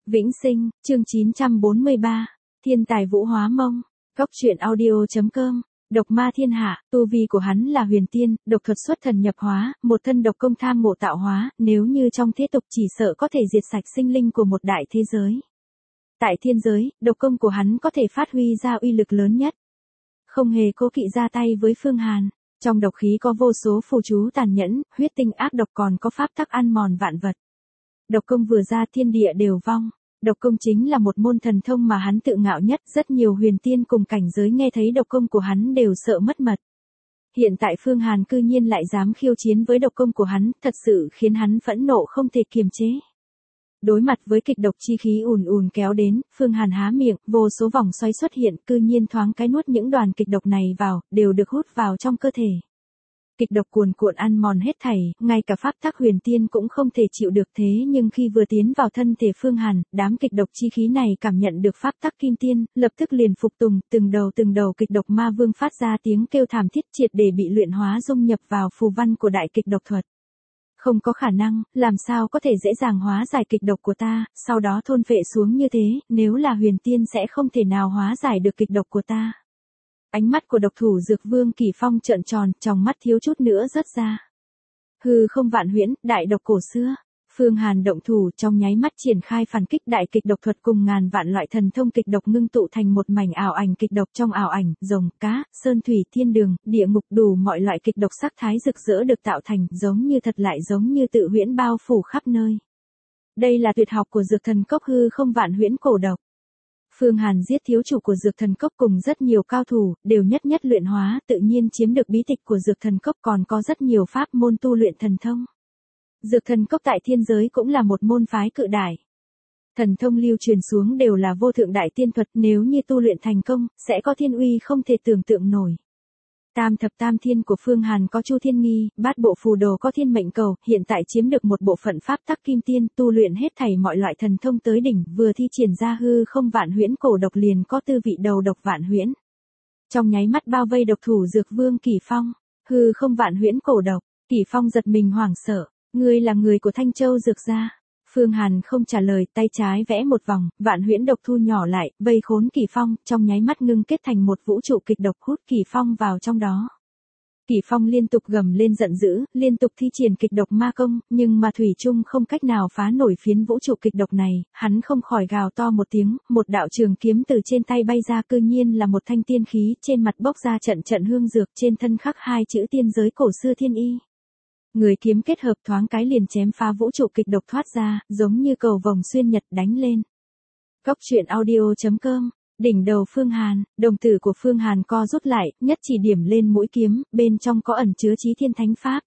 Vĩnh Sinh, chương 943, Thiên tài vũ hóa mông, Góc truyện audio.com, Độc ma thiên hạ, tu vi của hắn là huyền tiên, độc thuật xuất thần nhập hóa, một thân độc công tham ngộ tạo hóa, nếu như trong thế tục chỉ sợ có thể diệt sạch sinh linh của một đại thế giới. Tại thiên giới, độc công của hắn có thể phát huy ra uy lực lớn nhất. Không hề cố kỵ ra tay với Phương Hàn, trong độc khí có vô số phù chú tàn nhẫn, huyết tinh ác độc còn có pháp tắc ăn mòn vạn vật. Độc công vừa ra thiên địa đều vong. Độc công chính là một môn thần thông mà hắn tự ngạo nhất, rất nhiều huyền tiên cùng cảnh giới nghe thấy độc công của hắn đều sợ mất mật. Hiện tại Phương Hàn cư nhiên lại dám khiêu chiến với độc công của hắn, thật sự khiến hắn phẫn nộ không thể kiềm chế. Đối mặt với kịch độc chi khí ùn ùn kéo đến, Phương Hàn há miệng, vô số vòng xoáy xuất hiện, cư nhiên thoáng cái nuốt những đoàn kịch độc này vào, đều được hút vào trong cơ thể. Kịch độc cuồn cuộn ăn mòn hết thảy, ngay cả pháp tắc huyền tiên cũng không thể chịu được, thế nhưng khi vừa tiến vào thân thể Phương Hàn, đám kịch độc chi khí này cảm nhận được pháp tắc kim tiên, lập tức liền phục tùng, từng đầu kịch độc ma vương phát ra tiếng kêu thảm thiết, triệt để bị luyện hóa dung nhập vào phù văn của đại kịch độc thuật. Không có khả năng, làm sao có thể dễ dàng hóa giải kịch độc của ta, sau đó thôn phệ xuống như thế, nếu là huyền tiên sẽ không thể nào hóa giải được kịch độc của ta. Ánh mắt của độc thủ Dược Vương Kỳ Phong trợn tròn, trong mắt thiếu chút nữa rớt ra. Hư không vạn huyễn, đại độc cổ xưa. Phương Hàn động thủ trong nháy mắt triển khai phản kích, đại kịch độc thuật cùng ngàn vạn loại thần thông kịch độc ngưng tụ thành một mảnh ảo ảnh kịch độc, trong ảo ảnh, rồng, cá, sơn thủy, thiên đường, địa ngục, đủ mọi loại kịch độc sắc thái rực rỡ được tạo thành, giống như thật lại giống như tự huyễn bao phủ khắp nơi. Đây là tuyệt học của Dược Thần Cốc hư không vạn huyễn cổ độc. Phương Hàn giết thiếu chủ của Dược Thần Cốc cùng rất nhiều cao thủ, đều nhất luyện hóa, tự nhiên chiếm được bí tịch của Dược Thần Cốc, còn có rất nhiều pháp môn tu luyện thần thông. Dược Thần Cốc tại thiên giới cũng là một môn phái cự đại. Thần thông lưu truyền xuống đều là vô thượng đại tiên thuật, nếu như tu luyện thành công, sẽ có thiên uy không thể tưởng tượng nổi. Tam thập tam thiên của Phương Hàn có Chu Thiên Nghi, bát bộ phù đồ có Thiên Mệnh Cầu, hiện tại chiếm được một bộ phận pháp tắc kim tiên, tu luyện hết thảy mọi loại thần thông tới đỉnh, vừa thi triển ra hư không vạn huyễn cổ độc liền có tư vị đầu độc vạn huyễn. Trong nháy mắt bao vây độc thủ Dược Vương Kỳ Phong, hư không vạn huyễn cổ độc, Kỳ Phong giật mình hoảng sợ, ngươi là người của Thanh Châu Dược gia. Phương Hàn không trả lời, tay trái vẽ một vòng, vạn huyễn độc thu nhỏ lại, vây khốn Kỳ Phong, trong nháy mắt ngưng kết thành một vũ trụ kịch độc hút Kỳ Phong vào trong đó. Kỳ Phong liên tục gầm lên giận dữ, liên tục thi triển kịch độc ma công, nhưng mà thủy chung không cách nào phá nổi phiến vũ trụ kịch độc này, hắn không khỏi gào to một tiếng, một đạo trường kiếm từ trên tay bay ra, cư nhiên là một thanh tiên khí, trên mặt bốc ra trận hương dược, trên thân khắc hai chữ tiên giới cổ xưa thiên y. Người kiếm kết hợp thoáng cái liền chém phá vũ trụ kịch độc thoát ra, giống như cầu vồng xuyên nhật đánh lên. Góc truyện audio.com, đỉnh đầu Phương Hàn, đồng tử của Phương Hàn co rút lại, nhất chỉ điểm lên mũi kiếm, bên trong có ẩn chứa chí thiên thánh pháp.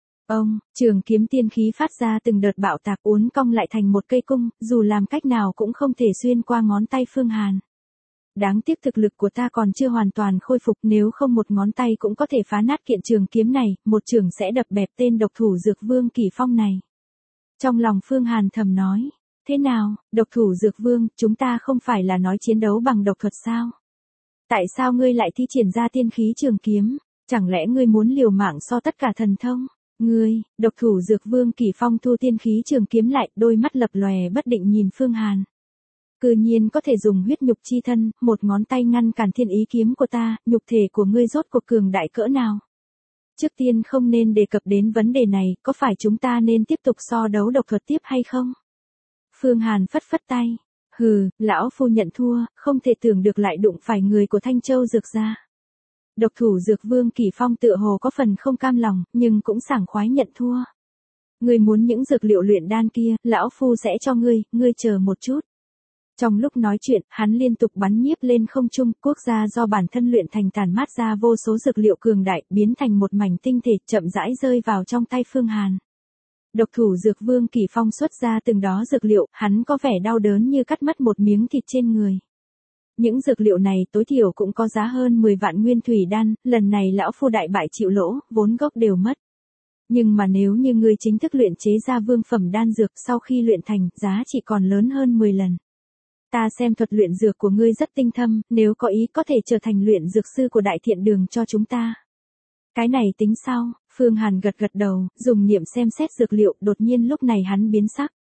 Trường kiếm tiên khí phát ra từng đợt bạo tạc uốn cong lại thành một cây cung, dù làm cách nào cũng không thể xuyên qua ngón tay Phương Hàn. Đáng tiếc thực lực của ta còn chưa hoàn toàn khôi phục, nếu không một ngón tay cũng có thể phá nát kiện trường kiếm này, một trường sẽ đập bẹp tên độc thủ Dược Vương Kỳ Phong này. Trong lòng Phương Hàn thầm nói, thế nào, độc thủ Dược Vương, chúng ta không phải là nói chiến đấu bằng độc thuật sao? Tại sao ngươi lại thi triển ra tiên khí trường kiếm, chẳng lẽ ngươi muốn liều mạng so tất cả thần thông? Ngươi, độc thủ Dược Vương Kỳ Phong thu tiên khí trường kiếm lại, đôi mắt lập lòe bất định nhìn Phương Hàn. Cư nhiên có thể dùng huyết nhục chi thân, một ngón tay ngăn cản thiên ý kiếm của ta, nhục thể của ngươi rốt cuộc cường đại cỡ nào? Trước tiên không nên đề cập đến vấn đề này, có phải chúng ta nên tiếp tục so đấu độc thuật tiếp hay không? Phương Hàn phất phất tay, hừ, lão phu nhận thua, không thể tưởng được lại đụng phải người của Thanh Châu Dược gia. Độc thủ Dược Vương Kỳ Phong tựa hồ có phần không cam lòng, nhưng cũng sảng khoái nhận thua. Ngươi muốn những dược liệu luyện đan kia, lão phu sẽ cho ngươi chờ một chút. Trong lúc nói chuyện, hắn liên tục bắn nhiếp lên không trung, quốc gia do bản thân luyện thành tản mát ra vô số dược liệu cường đại, biến thành một mảnh tinh thể, chậm rãi rơi vào trong tay Phương Hàn. Độc thủ Dược Vương Kỳ Phong xuất ra từng đó dược liệu, hắn có vẻ đau đớn như cắt mất một miếng thịt trên người. Những dược liệu này tối thiểu cũng có giá hơn 10 vạn nguyên thủy đan, lần này lão phu đại bại chịu lỗ, vốn gốc đều mất. Nhưng mà nếu như ngươi chính thức luyện chế ra vương phẩm đan dược, sau khi luyện thành, giá chỉ còn lớn hơn 10 lần. Ta xem thuật luyện dược của ngươi rất tinh thâm, nếu có ý có thể trở thành luyện dược sư của Đại Thiện Đường cho chúng ta. Cái này tính sau, Phương Hàn gật đầu, dùng niệm xem xét dược liệu, đột nhiên lúc này hắn biến sắc.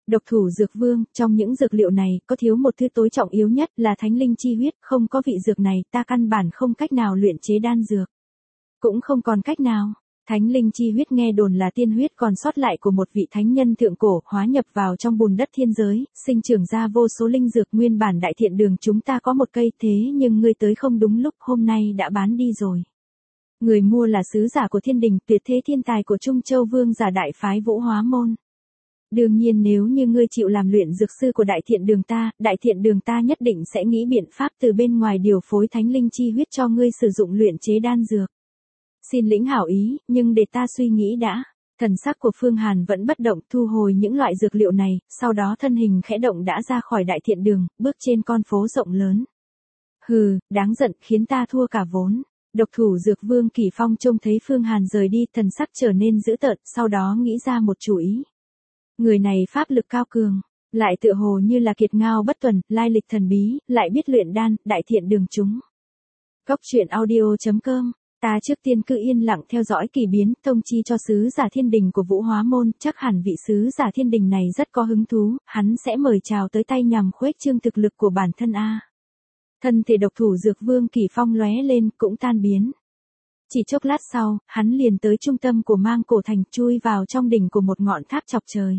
Độc thủ dược vương, trong những dược liệu này, có thiếu một thứ tối trọng yếu nhất là thánh linh chi huyết, không có vị dược này, ta căn bản không cách nào luyện chế đan dược. Cũng không còn cách nào. Thánh linh chi huyết nghe đồn là tiên huyết còn sót lại của một vị thánh nhân thượng cổ, hóa nhập vào trong bùn đất thiên giới, sinh trưởng ra vô số linh dược. Nguyên bản đại thiện đường chúng ta có một cây, thế nhưng ngươi tới không đúng lúc, hôm nay đã bán đi rồi. Người mua là sứ giả của thiên đình, tuyệt thế thiên tài của Trung Châu vương giả đại phái Vũ Hóa môn. Đương nhiên nếu như ngươi chịu làm luyện dược sư của đại thiện đường ta nhất định sẽ nghĩ biện pháp từ bên ngoài điều phối thánh linh chi huyết cho ngươi sử dụng luyện chế đan dược. Xin lĩnh hảo ý, nhưng để ta suy nghĩ đã. Thần sắc của Phương Hàn vẫn bất động, thu hồi những loại dược liệu này, sau đó thân hình khẽ động đã ra khỏi đại thiện đường, bước trên con phố rộng lớn. Hừ, đáng giận, khiến ta thua cả vốn. Độc thủ dược vương Kỳ Phong trông thấy Phương Hàn rời đi, thần sắc trở nên dữ tợn, sau đó nghĩ ra một chủ ý. Người này pháp lực cao cường, lại tựa hồ như là kiệt ngao bất tuần, lai lịch thần bí, lại biết luyện đan, đại thiện đường chúng. Cốc truyện audio.com. Ta trước tiên cứ yên lặng theo dõi kỳ biến, thông chi cho sứ giả thiên đình của Vũ Hóa môn, chắc hẳn vị sứ giả thiên đình này rất có hứng thú, hắn sẽ mời chào tới tay nhằm khuếch trương thực lực của bản thân a. Thân thể độc thủ dược vương Kỳ Phong lóe lên, cũng tan biến. Chỉ chốc lát sau, hắn liền tới trung tâm của Mang Cổ thành, chui vào trong đỉnh của một ngọn tháp chọc trời.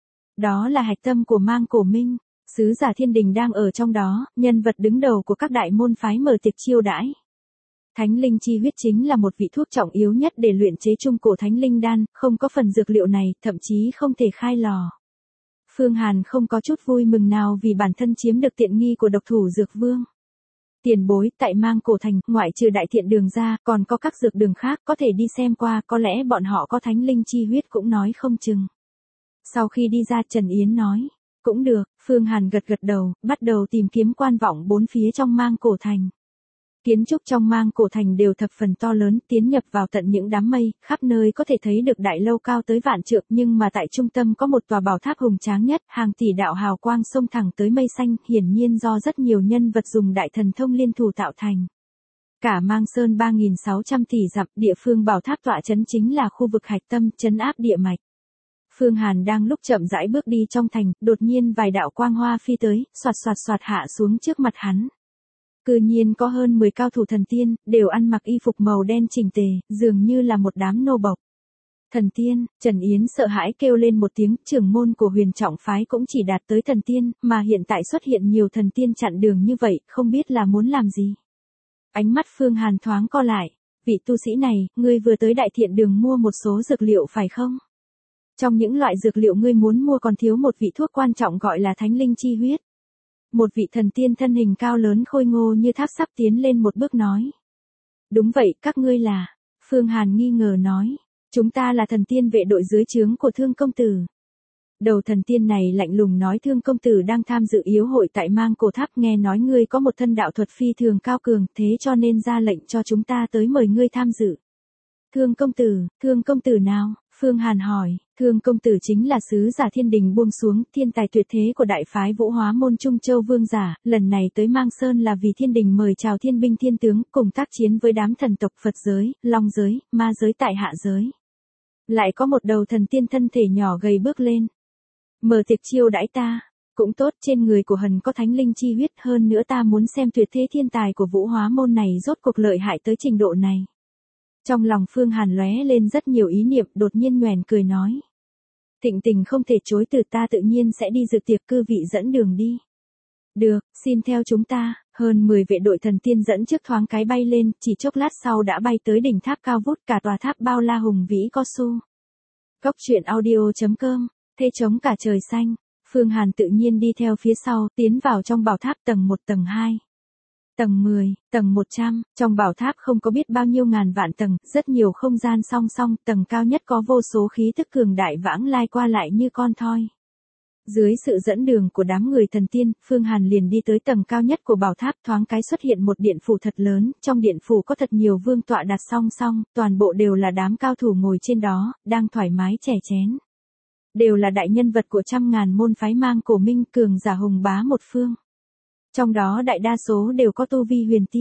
Đó là hạch tâm của Mang Cổ Minh, sứ giả thiên đình đang ở trong đó, nhân vật đứng đầu của các đại môn phái mở tiệc chiêu đãi. Thánh linh chi huyết chính là một vị thuốc trọng yếu nhất để luyện chế trung cổ thánh linh đan, không có phần dược liệu này, thậm chí không thể khai lò. Phương Hàn không có chút vui mừng nào vì bản thân chiếm được tiện nghi của độc thủ dược vương. Tiền bối, tại Mang Cổ thành, ngoại trừ đại thiện đường ra, còn có các dược đường khác, có thể đi xem qua, có lẽ bọn họ có thánh linh chi huyết cũng nói không chừng. Sau khi đi ra, Trần Yến nói, cũng được. Phương Hàn gật gật đầu, bắt đầu tìm kiếm quan vọng bốn phía trong Mang Cổ thành. Kiến trúc trong Mang Cổ thành đều thập phần to lớn, tiến nhập vào tận những đám mây, khắp nơi có thể thấy được đại lâu cao tới vạn trượng, nhưng mà tại trung tâm có một tòa bảo tháp hùng tráng nhất, hàng tỷ đạo hào quang xông thẳng tới mây xanh, hiển nhiên do rất nhiều nhân vật dùng đại thần thông liên thủ tạo thành. Cả Mang Sơn 3.600 tỷ dặm, địa phương bảo tháp tọa trấn chính là khu vực hạch tâm, trấn áp địa mạch. Phương Hàn đang lúc chậm rãi bước đi trong thành, đột nhiên vài đạo quang hoa phi tới, xoạt xoạt xoạt hạ xuống trước mặt hắn. Cư nhiên có hơn 10 cao thủ thần tiên, đều ăn mặc y phục màu đen chỉnh tề, dường như là một đám nô bộc. Thần tiên, Trần Yến sợ hãi kêu lên một tiếng, trưởng môn của Huyền Trọng phái cũng chỉ đạt tới thần tiên, mà hiện tại xuất hiện nhiều thần tiên chặn đường như vậy, không biết là muốn làm gì. Ánh mắt Phương Hàn thoáng co lại, vị tu sĩ này, ngươi vừa tới đại thiện đường mua một số dược liệu phải không? Trong những loại dược liệu ngươi muốn mua còn thiếu một vị thuốc quan trọng gọi là thánh linh chi huyết. Một vị thần tiên thân hình cao lớn khôi ngô như tháp sắp tiến lên một bước nói. Đúng vậy, các ngươi là. Phương Hàn nghi ngờ nói. Chúng ta là thần tiên vệ đội dưới trướng của Thương công tử. Đầu thần tiên này lạnh lùng nói Thương công tử đang tham dự yến hội tại Mang Cổ tháp, nghe nói ngươi có một thân đạo thuật phi thường cao cường, thế cho nên ra lệnh cho chúng ta tới mời ngươi tham dự. Thương công tử nào? Phương Hàn hỏi, Thương công tử chính là sứ giả thiên đình buông xuống, thiên tài tuyệt thế của đại phái Vũ Hóa môn Trung Châu vương giả, lần này tới Mang Sơn là vì thiên đình mời chào thiên binh thiên tướng, cùng tác chiến với đám thần tộc Phật giới, Long giới, Ma giới tại hạ giới. Lại có một đầu thần tiên thân thể nhỏ gầy bước lên. Mở tiệc chiêu đãi ta, cũng tốt, trên người của Hần có thánh linh chi huyết, hơn nữa ta muốn xem tuyệt thế thiên tài của Vũ Hóa môn này rốt cuộc lợi hại tới trình độ này. Trong lòng Phương Hàn lóe lên rất nhiều ý niệm, đột nhiên nhoẻn cười nói. Thịnh tình không thể chối từ, ta tự nhiên sẽ đi dự tiệc, cư vị dẫn đường đi. Được, xin theo chúng ta. Hơn 10 vệ đội thần tiên dẫn trước thoáng cái bay lên, chỉ chốc lát sau đã bay tới đỉnh tháp cao vút, cả tòa tháp bao la hùng vĩ có su. Cốc truyện audio.com, thế trống cả trời xanh. Phương Hàn tự nhiên đi theo phía sau, tiến vào trong bảo tháp tầng 1 tầng 2. Tầng 10, tầng 100, trong bảo tháp không có biết bao nhiêu ngàn vạn tầng, rất nhiều không gian song song, tầng cao nhất có vô số khí tức cường đại vãng lai qua lại như con thoi. Dưới sự dẫn đường của đám người thần tiên, Phương Hàn liền đi tới tầng cao nhất của bảo tháp, thoáng cái xuất hiện một điện phủ thật lớn, trong điện phủ có thật nhiều vương tọa đặt song song, toàn bộ đều là đám cao thủ ngồi trên đó, đang thoải mái chè chén. Đều là đại nhân vật của trăm ngàn môn phái Mang Cổ Minh, cường giả hùng bá một phương. Trong đó đại đa số đều có tu vi huyền tiên.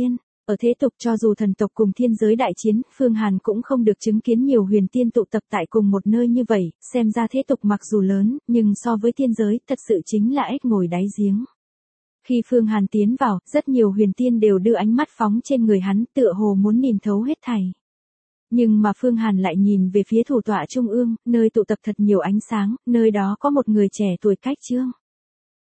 Ở thế tục cho dù thần tộc cùng thiên giới đại chiến, Phương Hàn cũng không được chứng kiến nhiều huyền tiên tụ tập tại cùng một nơi như vậy, xem ra thế tục mặc dù lớn, nhưng so với thiên giới, thật sự chính là ếch ngồi đáy giếng. Khi Phương Hàn tiến vào, rất nhiều huyền tiên đều đưa ánh mắt phóng trên người hắn, tựa hồ muốn nhìn thấu hết thảy. Nhưng mà Phương Hàn lại nhìn về phía thủ tọa trung ương, nơi tụ tập thật nhiều ánh sáng, nơi đó có một người trẻ tuổi cách Trương